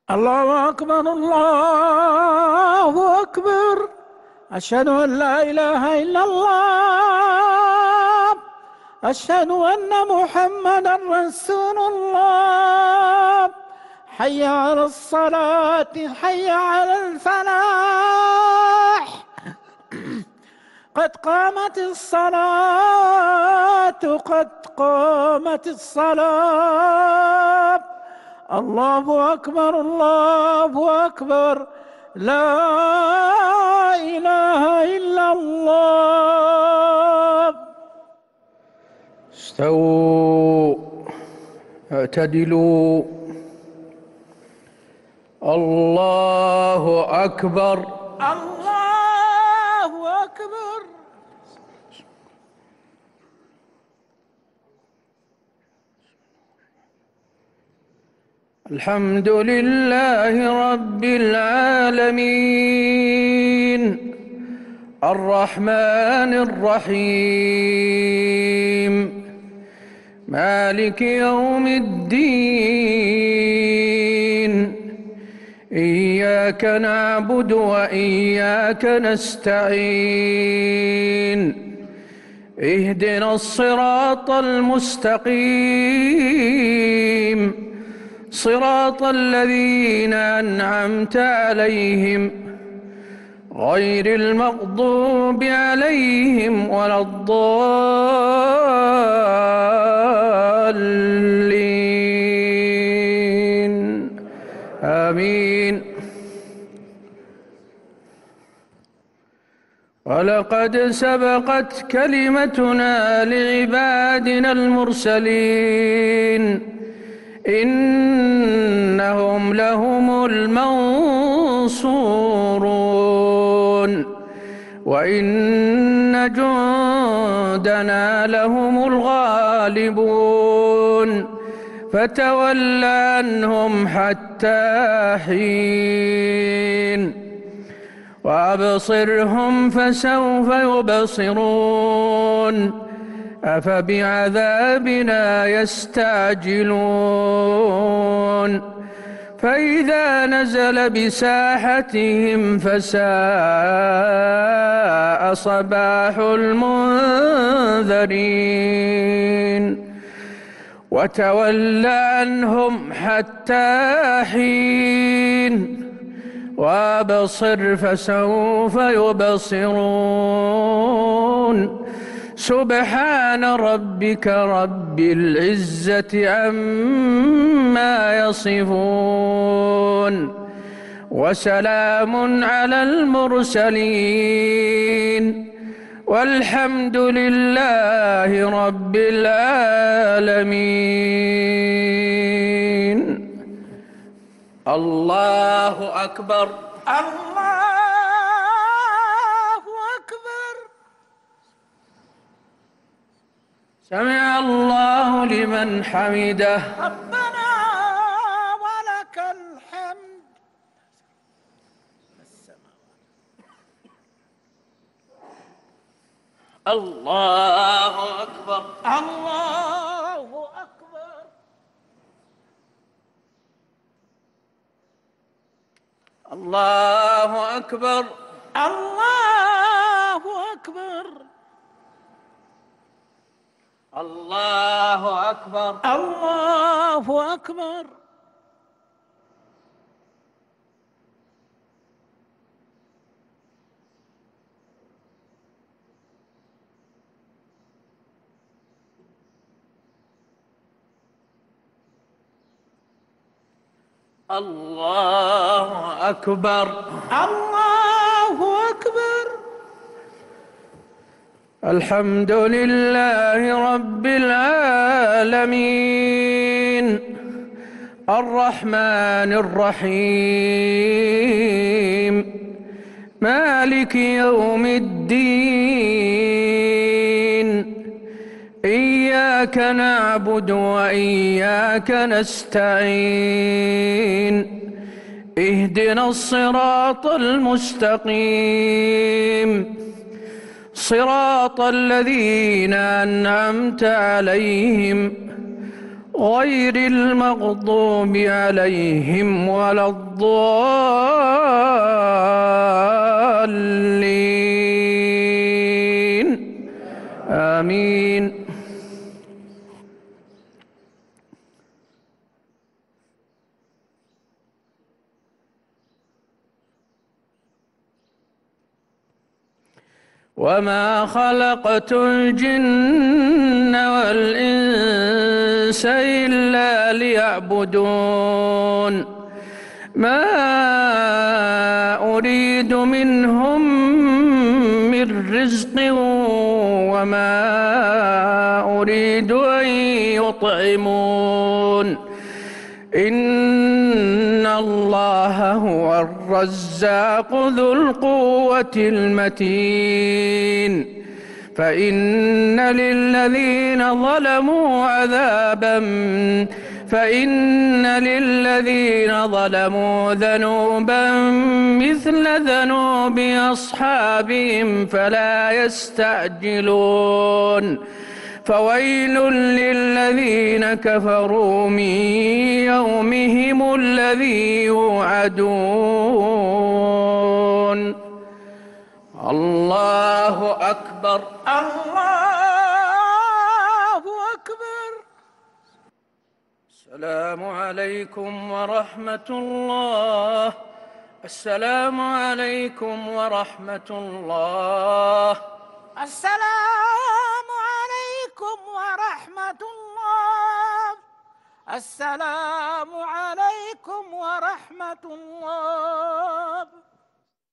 الله أكبر الله أكبر. أشهد أن لا إله إلا الله. أشهد أن محمدا رسول الله. حي على الصلاة، حي على الفلاح. قد قامت الصلاة، قد قامت الصلاة. الله أكبر الله أكبر. لا إله إلا الله. استووا، اعتدلوا. الله أكبر. الله أكبر. الحمد لله رب العالمين، الرحمن الرحيم، مالك يوم الدين. إياك نعبد وإياك نستعين. اهدنا الصراط المستقيم، صراط الذين أنعمت عليهم غير المغضوب عليهم ولا الضالين. آمين. ولقد سبقت كلمتنا لعبادنا المرسلين، إنهم لهم المنصورون، وإن جندنا لهم الغالبون. فتول عنهم حتى حين، وأبصرهم فسوف يبصرون. أفبعذابنا يستعجلون؟ فإذا نزل بساحتهم فساء صباح المنذرين. وتول عنهم حتى حين، وأبصر فسوف يبصرون. سبحان ربك رب العزة عما يصفون، وسلام على المرسلين، والحمد لله رب العالمين. الله أكبر. الله أكبر. سمع الله لمن حمده. ربنا ولك الحمد. الله أكبر. الله أكبر. الله أكبر. الله أكبر. الله أكبر. الله أكبر. الله أكبر. الله أكبر. الحمد لله رب العالمين، الرحمن الرحيم، مالك يوم الدين. إياك نعبد وإياك نستعين. اهدنا الصراط المستقيم، صراط الذين أنعمت عليهم غير المغضوب عليهم ولا الضالين آمين. وما خلقت الجن والإنس إلا ليعبدون ما أريد منهم من رزق وما أريد أن يطعمون إن الله هو الرزاق ذو القوة المتين فإن للذين ظلموا ذنوبا مثل ذنوب أصحابهم فلا يستعجلون فويل للذين كفروا من يومهم الذي يوعدون. الله أكبر. الله أكبر. السلام عليكم ورحمة الله. السلام عليكم ورحمة الله. السلام عليكم ورحمة الله. السلام عليكم ورحمة الله.